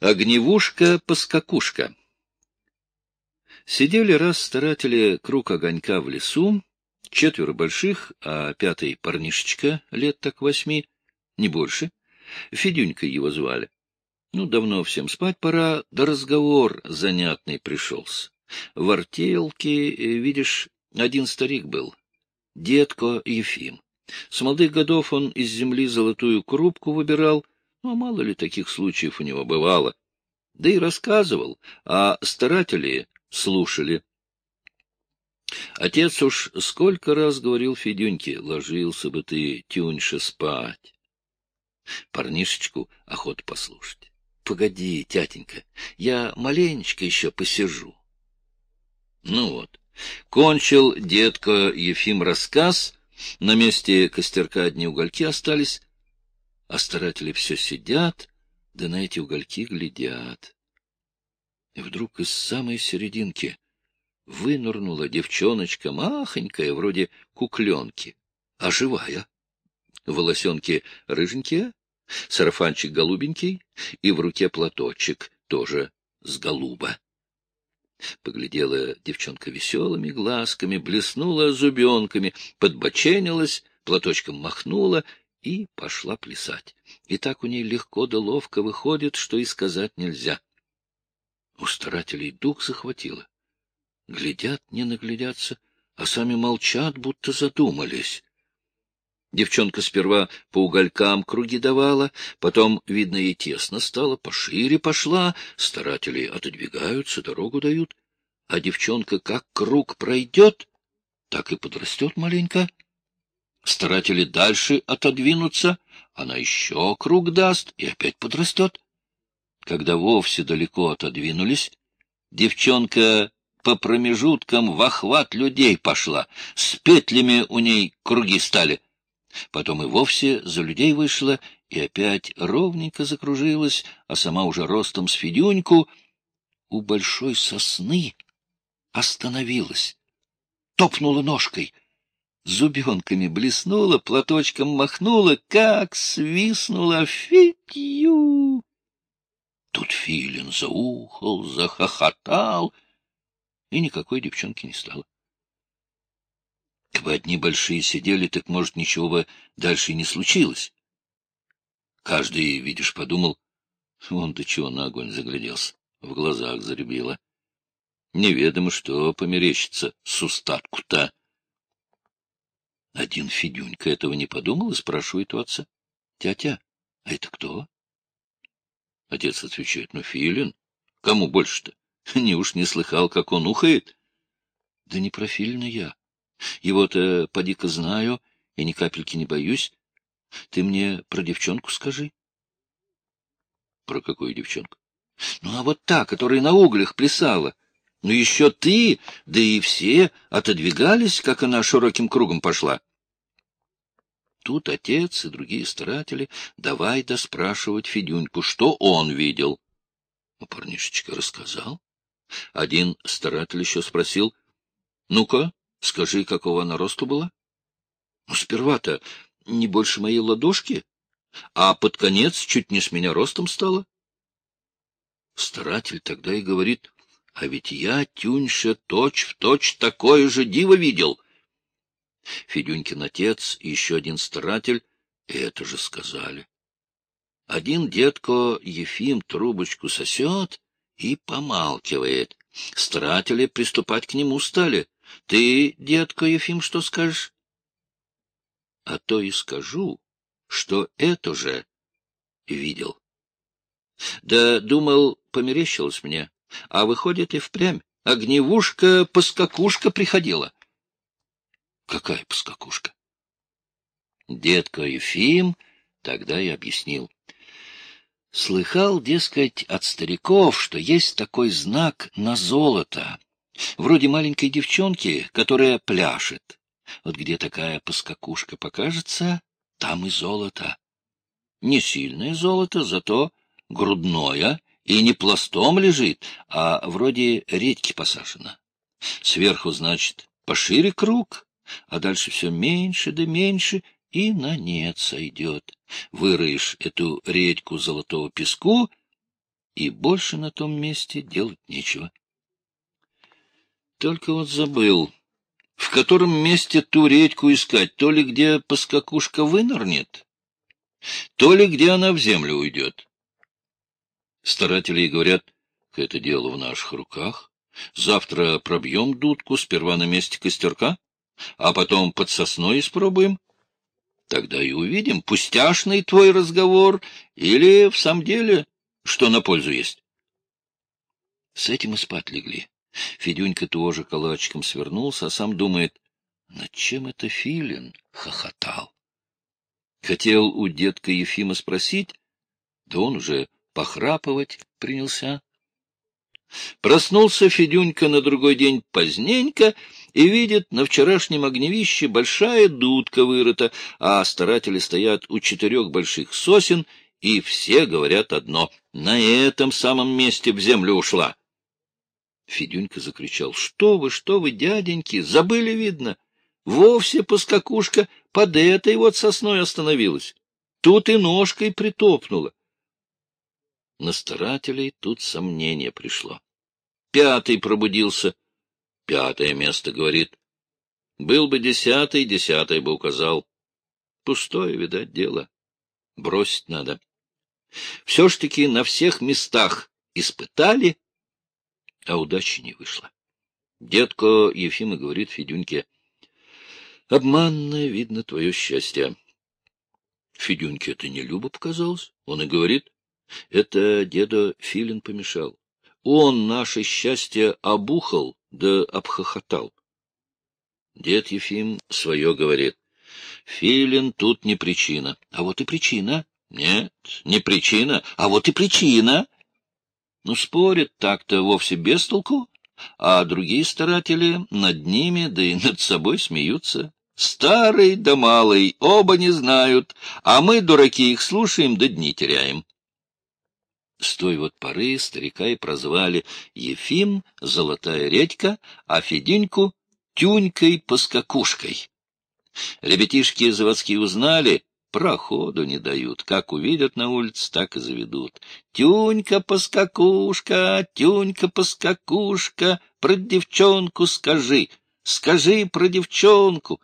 Огневушка-поскакушка. Сидели раз старатели круг огонька в лесу, 4 больших, а 5-й парнишечка лет так 8, не больше. Федюнькой его звали. Ну, давно всем спать пора, да разговор занятный пришелся. В артелке, видишь, один старик был, дедко Ефим. С молодых годов он из земли золотую крупку выбирал, ну, мало ли таких случаев у него бывало. Да и рассказывал, а старатели слушали. Отец уж сколько раз говорил Федюньке: ложился бы ты, Тюньша, спать. Парнишечку охота послушать. Погоди, тятенька, я маленечко еще посижу. Ну вот, кончил дедко Ефим рассказ, на месте костерка одни угольки остались, а старатели все сидят, да на эти угольки глядят. И вдруг из самой серединки вынырнула девчоночка, махонькая, вроде кукленки, а живая. Волосенки рыженькие, сарафанчик голубенький и в руке платочек, тоже с голуба. Поглядела девчонка веселыми глазками, блеснула зубенками, подбоченилась, платочком махнула и пошла плясать. И так у ней легко да ловко выходит, что и сказать нельзя. У старателей дух захватило. Глядят, не наглядятся, а сами молчат, будто задумались. Девчонка сперва по уголькам круги давала, потом, видно, ей тесно стало, пошире пошла, старатели отодвигаются, дорогу дают, а девчонка как круг пройдет, так и подрастет маленько. Старатели дальше отодвинутся, она еще круг даст и опять подрастет. Когда вовсе далеко отодвинулись, девчонка по промежуткам в охват людей пошла, с петлями у ней круги стали. Потом и вовсе за людей вышла, и опять ровненько закружилась, а сама уже ростом с Федюньку у большой сосны остановилась, топнула ножкой, зубенками блеснула, платочком махнула, как свистнула: Федю! Тут филин заухал, захохотал, и никакой девчонки не стало. Кабы одни большие сидели, так, может, ничего бы дальше и не случилось. Каждый, видишь, подумал: вон до чего на огонь загляделся, в глазах заребило. Неведомо, что померещится с устатку-то. Один Федюнька этого не подумал и спрашивает у отца: тятя, а это кто? Отец отвечает: ну, филин. Кому больше-то? Неуж не слыхал, как он ухает? Да не про филина я. Его-то поди-ка знаю и ни капельки не боюсь. Ты мне про девчонку скажи. Про какую девчонку? Ну, а вот та, которая на углях плясала. Ну, еще ты, да и все отодвигались, как она широким кругом пошла. Тут отец и другие старатели давай доспрашивать Федюньку, что он видел. Ну, парнишечка рассказал. Один старатель еще спросил: ну-ка, скажи, какого она росту была? Ну, сперва-то не больше моей ладошки, а под конец чуть не с меня ростом стала. Старатель тогда и говорит: а ведь я, Тюньша, точь-в-точь такое же диво видел. Федюнькин отец и еще один старатель это же сказали. Один дедко Ефим трубочку сосет и помалкивает. Старатели приступать к нему стали. Ты, дедко Ефим, что скажешь? А то и скажу, что это же видел. Да, думал, померещилось мне, а выходит и впрямь. Огневушка-поскакушка приходила. Какая поскакушка? Дедко Ефим тогда и объяснил. Слыхал, дескать, от стариков, что есть такой знак на золото, вроде маленькой девчонки, которая пляшет. Вот где такая поскакушка покажется, там и золото. Не сильное золото, зато грудное, и не пластом лежит, а вроде редьки посажено. Сверху, значит, пошире круг, а дальше все меньше да меньше, и на нет сойдет. Выроешь эту редьку золотого песку, и больше на том месте делать нечего. Только вот забыл, в котором месте ту редьку искать, то ли где поскакушка вынырнет, то ли где она в землю уйдет. Старатели говорят, это дело в наших руках. Завтра пробьем дудку сперва на месте костерка, а потом под сосной испробуем. Тогда и увидим, пустяшный твой разговор или в самом деле, что на пользу есть. С этим и спать легли. Федюнька тоже калачиком свернулся, а сам думает, над чем это Филин хохотал. Хотел у детка Ефима спросить, да он уже похрапывать принялся. Проснулся Федюнька на другой день поздненько и видит, на вчерашнем огневище большая дудка вырыта, а старатели стоят у 4 больших сосен, и все говорят одно — на этом самом месте в землю ушла. Федюнька закричал: что вы, дяденьки, забыли, видно. Вовсе поскакушка под этой вот сосной остановилась. Тут и ножкой притопнула. На старателей тут сомнение пришло. 5-й пробудился. 5-е место, говорит. Был бы 10-й, 10-й бы указал. Пустое, видать, дело. Бросить надо. Все ж таки на всех местах испытали, а удачи не вышло. Дедко Ефима говорит Федюньке: обманное, видно, твое счастье. Федюньке это не любо показалось. Он и говорит: это деда Филин помешал. Он наше счастье обухал да обхохотал. Дед Ефим свое говорит: Филин тут не причина. А вот и причина. Нет, не причина, а вот и причина. Ну, спорят так-то вовсе без толку, а другие старатели над ними, да и над собой смеются. Старый да малый, оба не знают, а мы, дураки, их слушаем да дни теряем. С той вот поры старика и прозвали Ефим — Золотая редька, а Федюньку — Тюнькой-поскакушкой. Ребятишки заводские узнали, проходу не дают. Как увидят на улице, так и заведут. Тюнька-поскакушка, Тюнька-поскакушка, про девчонку скажи, скажи про девчонку.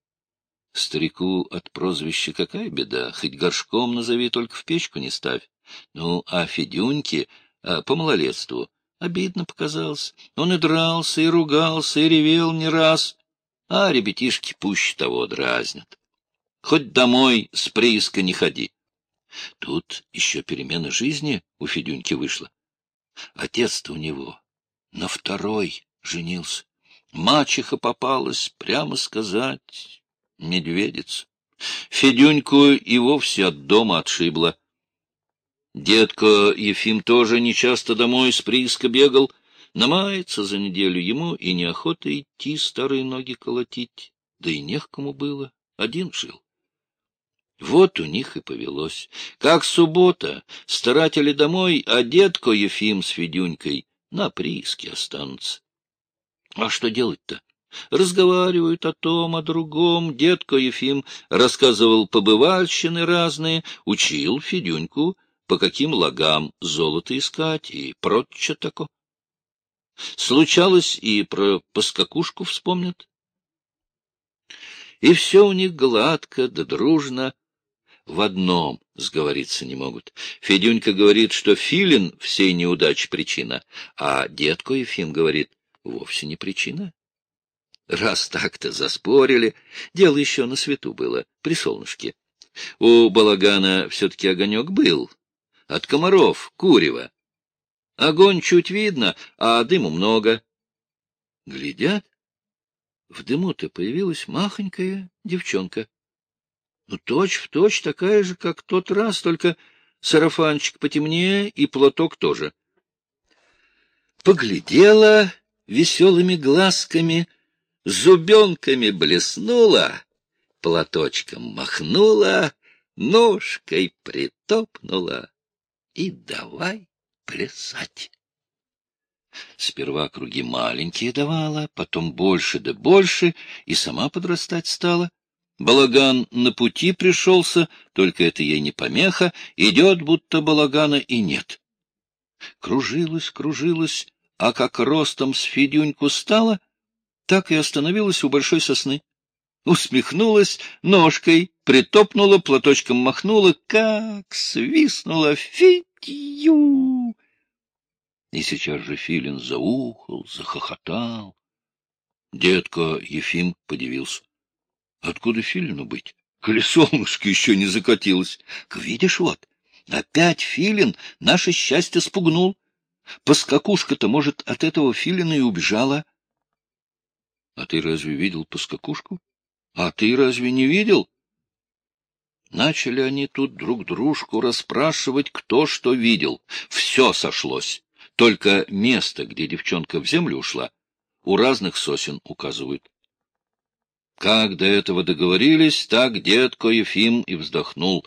Старику от прозвища какая беда, хоть горшком назови, только в печку не ставь. Ну, а Федюньке по малолетству обидно показалось. Он и дрался, и ругался, и ревел не раз, а ребятишки пуще того дразнят. Хоть домой с прииска не ходи. Тут еще перемена жизни у Федюньки вышла. Отец-то у него на 2-й женился. Мачеха попалась, прямо сказать, медведица. Федюньку и вовсе от дома отшибла. Дедко Ефим тоже нечасто домой с прииска бегал. Намается за неделю ему, и неохота идти старые ноги колотить. Да и не к кому было, один жил. Вот у них и повелось. Как суббота, старатели домой, а дедко Ефим с Федюнькой на прииске останутся. А что делать-то? Разговаривают о том, о другом. Дедко Ефим рассказывал побывальщины разные, учил Федюньку, по каким лагам золото искать и прочее тако. Случалось, и про поскакушку вспомнят. И все у них гладко да дружно. В одном сговориться не могут. Федюнька говорит, что Филин всей неудачи причина, а дедко Ефим говорит, вовсе не причина. Раз так-то заспорили, дело еще на свету было, при солнышке. У балагана все-таки огонек был, от комаров, курева. Огонь чуть видно, а дыму много. Глядят, в дыму-то появилась махонькая девчонка. Ну, точь-в-точь такая же, как тот раз, только сарафанчик потемнее и платок тоже. Поглядела веселыми глазками, зубенками блеснула, платочком махнула, ножкой притопнула и давай плясать. Сперва круги маленькие давала, потом больше да больше, и сама подрастать стала. Балаган на пути пришелся, только это ей не помеха, идет, будто балагана и нет. Кружилась, кружилась, а как ростом с Федюньку стала, так и остановилась у большой сосны. Усмехнулась ножкой, притопнула, платочком махнула, как свистнула: «Фитью!» И сейчас же филин заухал, захохотал. Дедко Ефим подивился: откуда филину быть, коли солнышко еще не закатилось? Видишь, вот, опять филин наше счастье спугнул. Поскакушка-то, может, от этого филина и убежала. А ты разве видел поскакушку? А ты разве не видел? Начали они тут друг дружку расспрашивать, кто что видел. Все сошлось. Только место, где девчонка в землю ушла, у разных сосен указывают. Как до этого договорились, так дедко Ефим и вздохнул.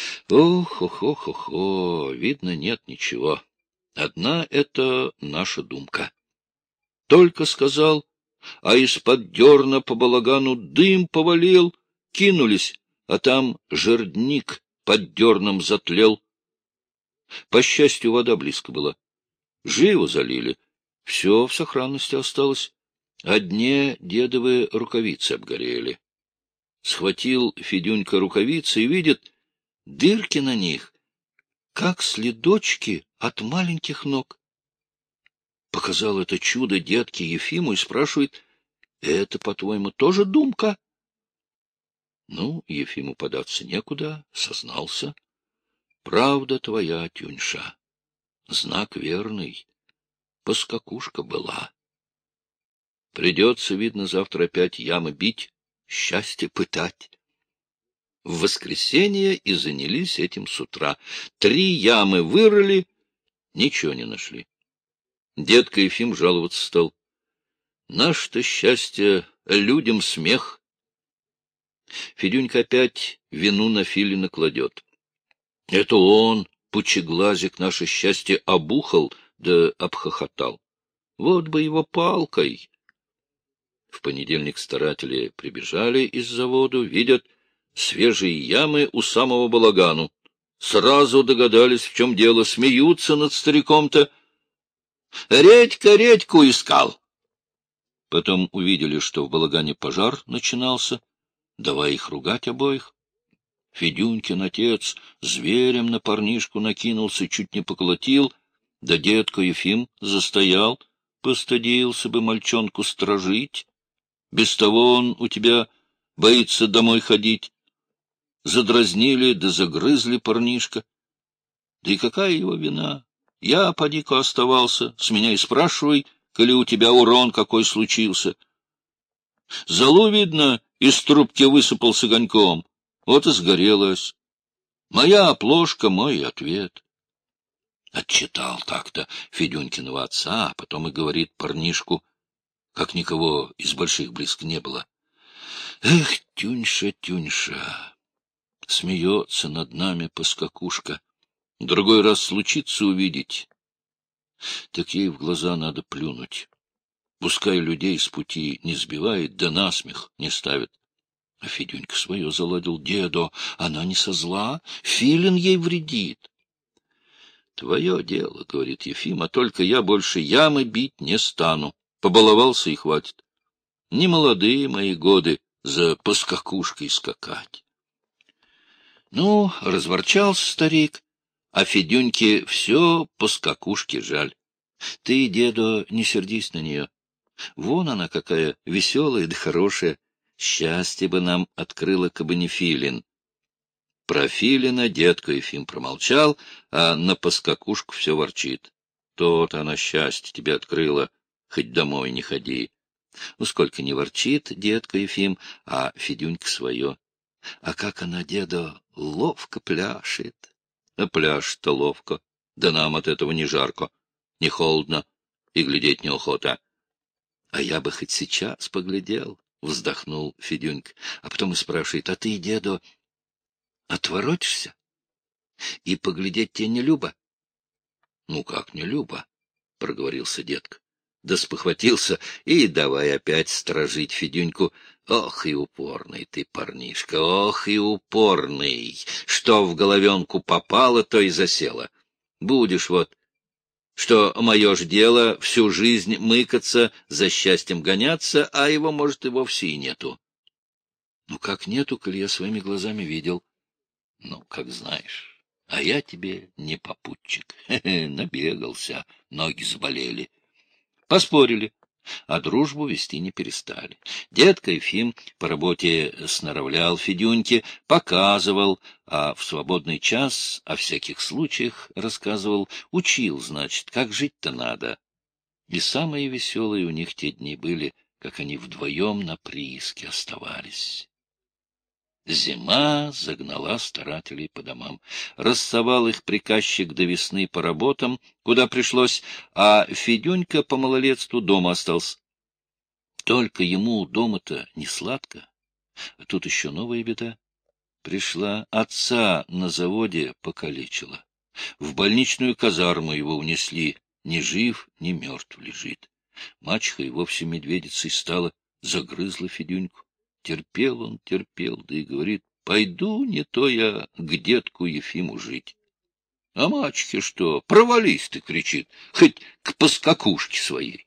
Ох-охо-хо-хо, видно, нет ничего. Одна это наша думка. Только сказал, а из-под дерна по балагану дым повалил, кинулись, а там жердник под дерном затлел. По счастью, вода близко была. Живо залили. Все в сохранности осталось. Одни дедовые рукавицы обгорели. Схватил Федюнька рукавицы и видит, дырки на них, как следочки от маленьких ног. Показал это чудо дедке Ефиму и спрашивает: это, по-твоему, тоже думка? Ну, Ефиму податься некуда, сознался. Правда твоя, Тюньша, знак верный. Поскакушка была. Придется, видно, завтра опять ямы бить, счастье пытать. В воскресенье и занялись этим с утра. 3 ямы вырыли, ничего не нашли. Дедка Ефим жаловаться стал: наше-то счастье, людям смех. Федюнька опять вину на филина кладет. Это он, пучеглазик, наше счастье обухал да обхохотал. Вот бы его палкой. В понедельник старатели прибежали из завода, видят свежие ямы у самого балагану. Сразу догадались, в чем дело, смеются над стариком-то. Редька редьку искал. Потом увидели, что в балагане пожар начинался. Давай их ругать обоих. Федюнькин отец зверем на парнишку накинулся, чуть не поколотил, да дедко Ефим застоял, постыдился бы мальчонку стражить. Без того он у тебя боится домой ходить. Задразнили да загрызли парнишка. Да и какая его вина? Я, поди-ка, оставался, с меня и спрашивай, коли у тебя урон какой случился. Золу, видно, из трубки высыпал с огоньком, вот и сгорелась. Моя оплошка, мой ответ. Отчитал так-то Федюнькиного отца, а потом и говорит парнишку, как никого из больших близко не было: эх, Тюньша, Тюньша, смеется над нами поскакушка. Другой раз случится увидеть, так ей в глаза надо плюнуть. Пускай людей с пути не сбивает, да насмех не ставит. А Федюнька свое заладил: дедо, она не со зла, филин ей вредит. Твое дело, — говорит Ефим, — а только я больше ямы бить не стану. Побаловался и хватит. Не молодые мои годы за поскакушкой скакать. Ну, разворчался старик, а Федюньке все поскакушке жаль. Ты, дедо, не сердись на нее. Вон она какая веселая да хорошая. Счастье бы нам открыла, кабы не филин. Про филина дедко Ефим промолчал, а на поскакушку все ворчит. То-то она счастье тебе открыла, хоть домой не ходи. Ну, сколько не ворчит дедко Ефим, а Федюнька свое. А как она, дедо, ловко пляшет. А пляшет-то ловко, да нам от этого не жарко, не холодно и глядеть неохота. А я бы хоть сейчас поглядел, — вздохнул Федюнька, а потом и спрашивает: а ты, дедо, отворотишься? И поглядеть тебе не любо? — Ну, как не любо, — проговорился дедка. Да спохватился и давай опять сторожить Федюньку. Ох и упорный ты, парнишка, ох и упорный! Что в головенку попало, то и засело. Будешь вот что мое ж дело всю жизнь мыкаться, за счастьем гоняться, а его, может, и вовсе и нету. Ну, как нету, коли я своими глазами видел? Ну, как знаешь. А я тебе не попутчик. Набегался, ноги заболели. Поспорили, а дружбу вести не перестали. Дедка Ефим по работе сноровлял Федюньке, показывал, а в свободный час о всяких случаях рассказывал, учил, значит, как жить-то надо. И самые веселые у них те дни были, как они вдвоем на прииске оставались. Зима загнала старателей по домам. Рассовал их приказчик до весны по работам, куда пришлось, а Федюнька по малолетству дома остался. Только ему дома-то не сладко. А тут еще новая беда. Пришла, отца на заводе покалечила. В больничную казарму его унесли, ни жив, ни мертв лежит. Мачеха и вовсе медведицей стала, загрызла Федюньку. Терпел он, терпел, да и говорит: пойду не то я к дедку Ефиму жить. А мачехе что? Провались ты, кричит, хоть к поскакушке своей.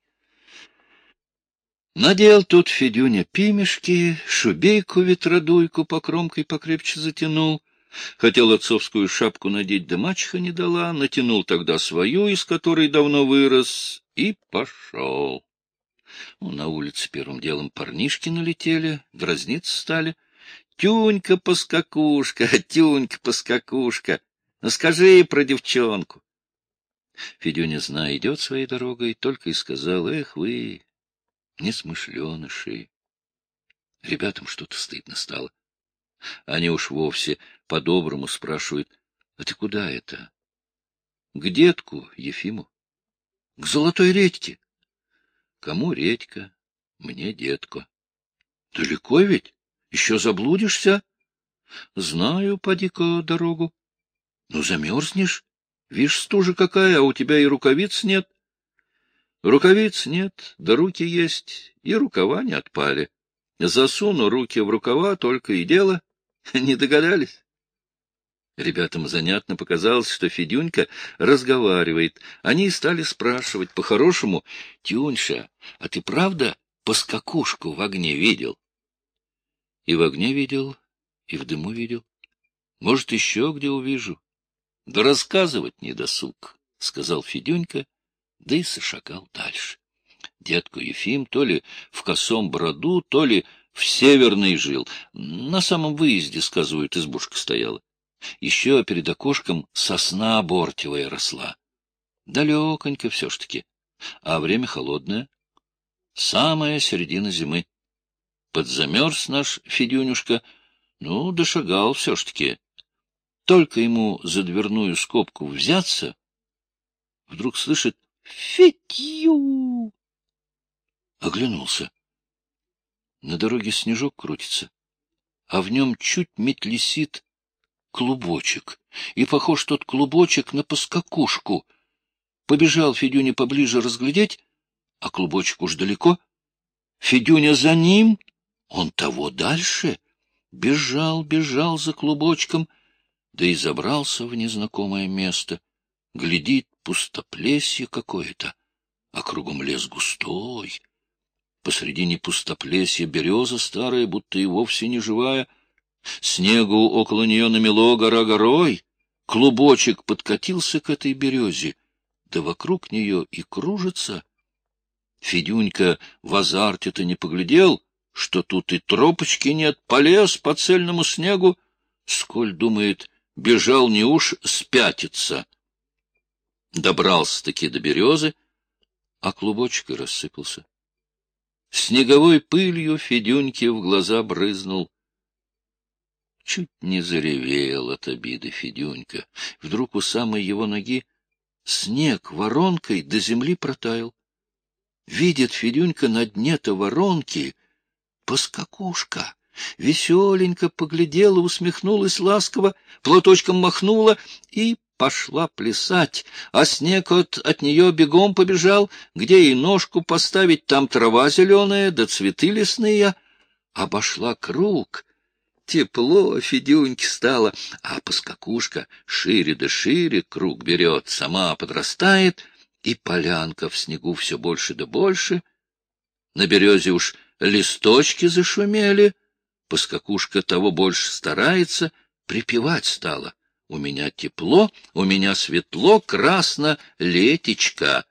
Надел тут Федюня пимешки, шубейку-ветродуйку покромкой покрепче затянул. Хотел отцовскую шапку надеть, да мачеха не дала, натянул тогда свою, из которой давно вырос, и пошел. Ну, на улице первым делом парнишки налетели, дразниться стали. Тюнька-поскакушка, Тюнька-поскакушка, ну скажи про девчонку. Федюня, зная, идет своей дорогой, только и сказал: эх вы, несмышленыши. Ребятам что-то стыдно стало. Они уж вовсе по-доброму спрашивают: а ты куда это? К дедку Ефиму. К Золотой редьке. Кому редька, мне дедко. Далеко ведь? Еще заблудишься? Знаю, поди-ка дорогу. Ну, замерзнешь. Вишь, стужа какая, а у тебя и рукавиц нет. Рукавиц нет, да руки есть, и рукава не отпали. Засуну руки в рукава, только и дело. Не догадались? Ребятам занятно показалось, что Федюнька разговаривает. Они стали спрашивать по-хорошему: Тюньша, а ты правда поскакушку в огне видел? И в огне видел, и в дыму видел. Может, еще где увижу. Да рассказывать не досуг, — сказал Федюнька, да и зашагал дальше. Дедку Ефим то ли в Косом Броду, то ли в Северной жил. На самом выезде, сказывают, избушка стояла. Еще перед окошком сосна бортевая росла. Далеконько все ж таки, а время холодное. Самая середина зимы. Подзамерз наш Федюнюшка, ну, дошагал все ж таки. Только ему за дверную скобку взяться, вдруг слышит: «Федю!» Оглянулся. На дороге снежок крутится, а в нем чуть метлесит клубочек, и похож тот клубочек на поскакушку. Побежал Федюня поближе разглядеть, а клубочек уж далеко. Федюня за ним, он того дальше. Бежал, бежал за клубочком, да и забрался в незнакомое место. Глядит, пустоплесье какое-то, а кругом лес густой. Посредине пустоплесья береза старая, будто и вовсе не живая. Снегу около нее намело гора горой. Клубочек подкатился к этой березе, да вокруг нее и кружится. Федюнька в азарте-то не поглядел, что тут и тропочки нет, полез по цельному снегу, сколь, думает, бежал не уж спятиться. Добрался-таки до березы, а клубочек и рассыпался. Снеговой пылью Федюньке в глаза брызнул. Чуть не заревел от обиды Федюнька. Вдруг у самой его ноги снег воронкой до земли протаял. Видит Федюнька на дне-то воронки поскакушка. Веселенько поглядела, усмехнулась ласково, платочком махнула и пошла плясать, а снег от нее бегом побежал, где и ножку поставить, там трава зеленая да цветы лесные. Обошла круг. Тепло Федюньке стало, а поскакушка шире да шире круг берет, сама подрастает, и полянка в снегу все больше да больше. На березе уж листочки зашумели, поскакушка того больше старается, припевать стала. У меня тепло, у меня светло, красно летечко.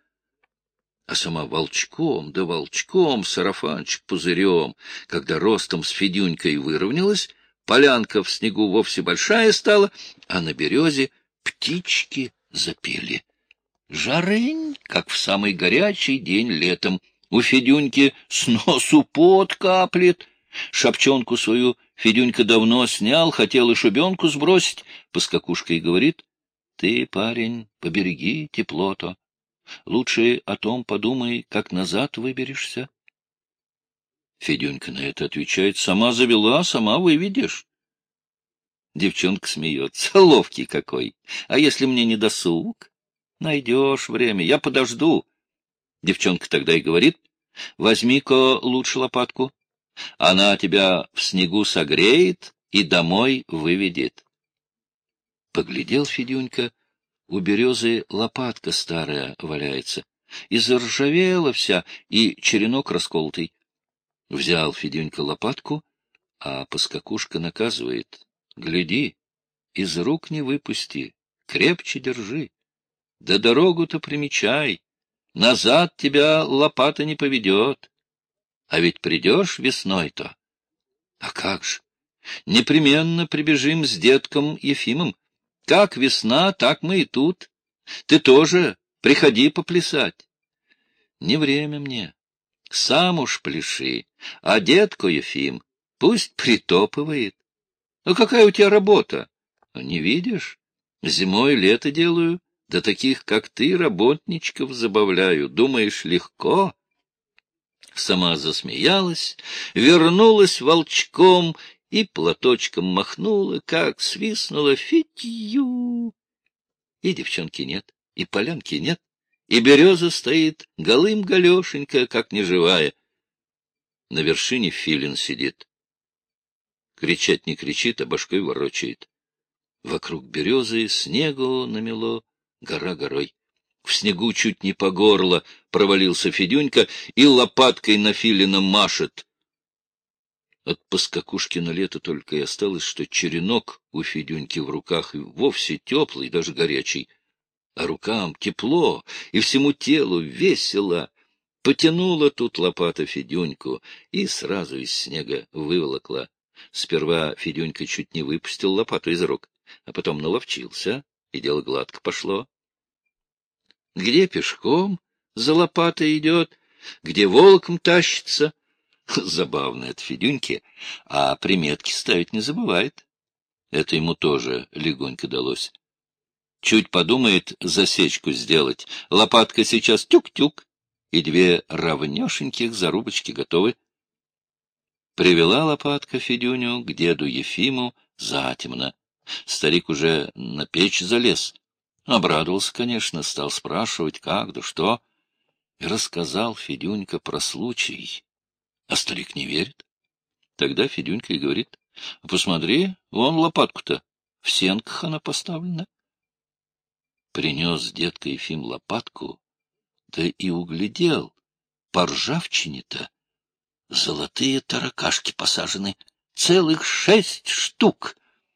А сама волчком, да волчком, сарафанчик пузырем. Когда ростом с Федюнькой выровнялась, полянка в снегу вовсе большая стала, а на березе птички запели. Жарынь, как в самый горячий день летом. У Федюньки с носу пот каплет. Шапчонку свою Федюнька давно снял, хотел и шубенку сбросить. Поскакушка и говорит: ты, парень, побереги тепло-то. Лучше о том подумай, как назад выберешься. Федюнька на это отвечает: сама завела, сама выведешь. Девчонка смеется: ловкий какой! А если мне не досуг? Найдешь время, я подожду. Девчонка тогда и говорит: возьми-ка лучше лопатку. Она тебя в снегу согреет и домой выведет. Поглядел Федюнька, у березы лопатка старая валяется, и заржавела вся, и черенок расколотый. Взял Федюнька лопатку, а поскакушка наказывает: гляди, из рук не выпусти, крепче держи. Да дорогу-то примечай, назад тебя лопата не поведет. А ведь придешь весной-то. А как же? Непременно прибежим с детком Ефимом. Как весна, так мы и тут. Ты тоже приходи поплясать. Не время мне. Сам уж пляши, а детку Ефим пусть притопывает. Ну, какая у тебя работа? Не видишь? Зимой лето делаю, да таких, как ты, работничков забавляю. Думаешь, легко? Сама засмеялась, вернулась волчком и платочком махнула, как свистнула: фитью. И девчонки нет, и полянки нет, и береза стоит голым-галешенька, как неживая. На вершине филин сидит. Кричать не кричит, а башкой ворочает. Вокруг березы снегу намело гора горой. В снегу чуть не по горло провалился Федюнька и лопаткой на филина машет. От поскакушкина лета только и осталось, что черенок у Федюньки в руках и вовсе теплый, даже горячий. А рукам тепло, и всему телу весело. Потянула тут лопата Федюньку и сразу из снега выволокла. Сперва Федюнька чуть не выпустил лопату из рук, а потом наловчился, и дело гладко пошло. Где пешком за лопатой идет, где волком тащится. Забавно это Федюньке, а приметки ставить не забывает. Это ему тоже легонько далось. Чуть подумает засечку сделать, лопатка сейчас тюк-тюк, и две равнешеньких зарубочки готовы. Привела лопатка Федюню к деду Ефиму затемно. Старик уже на печь залез. Обрадовался, конечно, стал спрашивать, как да что. И рассказал Федюнька про случай. А старик не верит. Тогда Федюнька и говорит: посмотри, вон лопатку-то, в сенках она поставлена. Принес дедка Ефим лопатку, да и углядел, по ржавчине-то золотые таракашки посажены, целых 6 штук.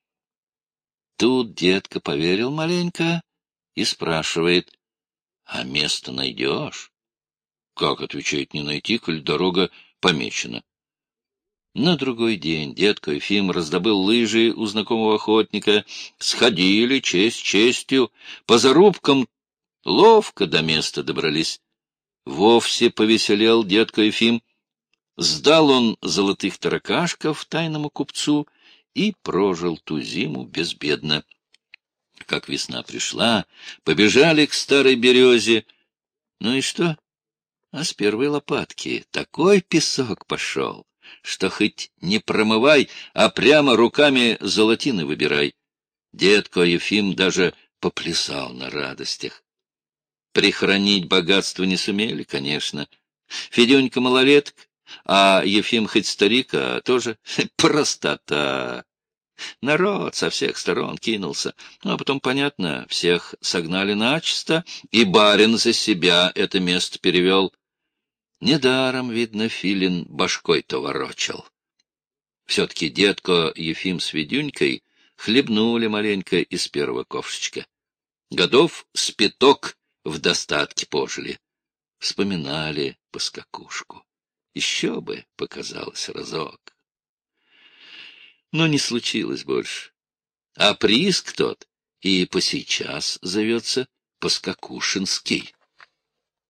Тут дедка поверил маленько и спрашивает: а место найдешь? Как, отвечает, не найти, коль дорога помечена. На другой день дедка Ефим раздобыл лыжи у знакомого охотника, сходили честь честью, по зарубкам ловко до места добрались. Вовсе повеселел дедка Ефим. Сдал он золотых таракашков тайному купцу и прожил ту зиму безбедно. Как весна пришла, побежали к старой березе. Ну и что? А с первой лопатки такой песок пошел, что хоть не промывай, а прямо руками золотины выбирай. Дедко Ефим даже поплясал на радостях. Прихранить богатство не сумели, конечно. Федюнька малолеток, а Ефим хоть старик, а тоже простота. Народ со всех сторон кинулся. Ну, а потом, понятно, всех согнали начисто, и барин за себя это место перевел. Недаром, видно, филин башкой-то ворочал. Все-таки дедко Ефим с Федюнькой хлебнули маленько из первого ковшечка. Годов с пяток в достатке пожили. Вспоминали поскакушку. Еще бы показалось разок. Но не случилось больше. А прииск тот и посейчас зовется Поскакушинский.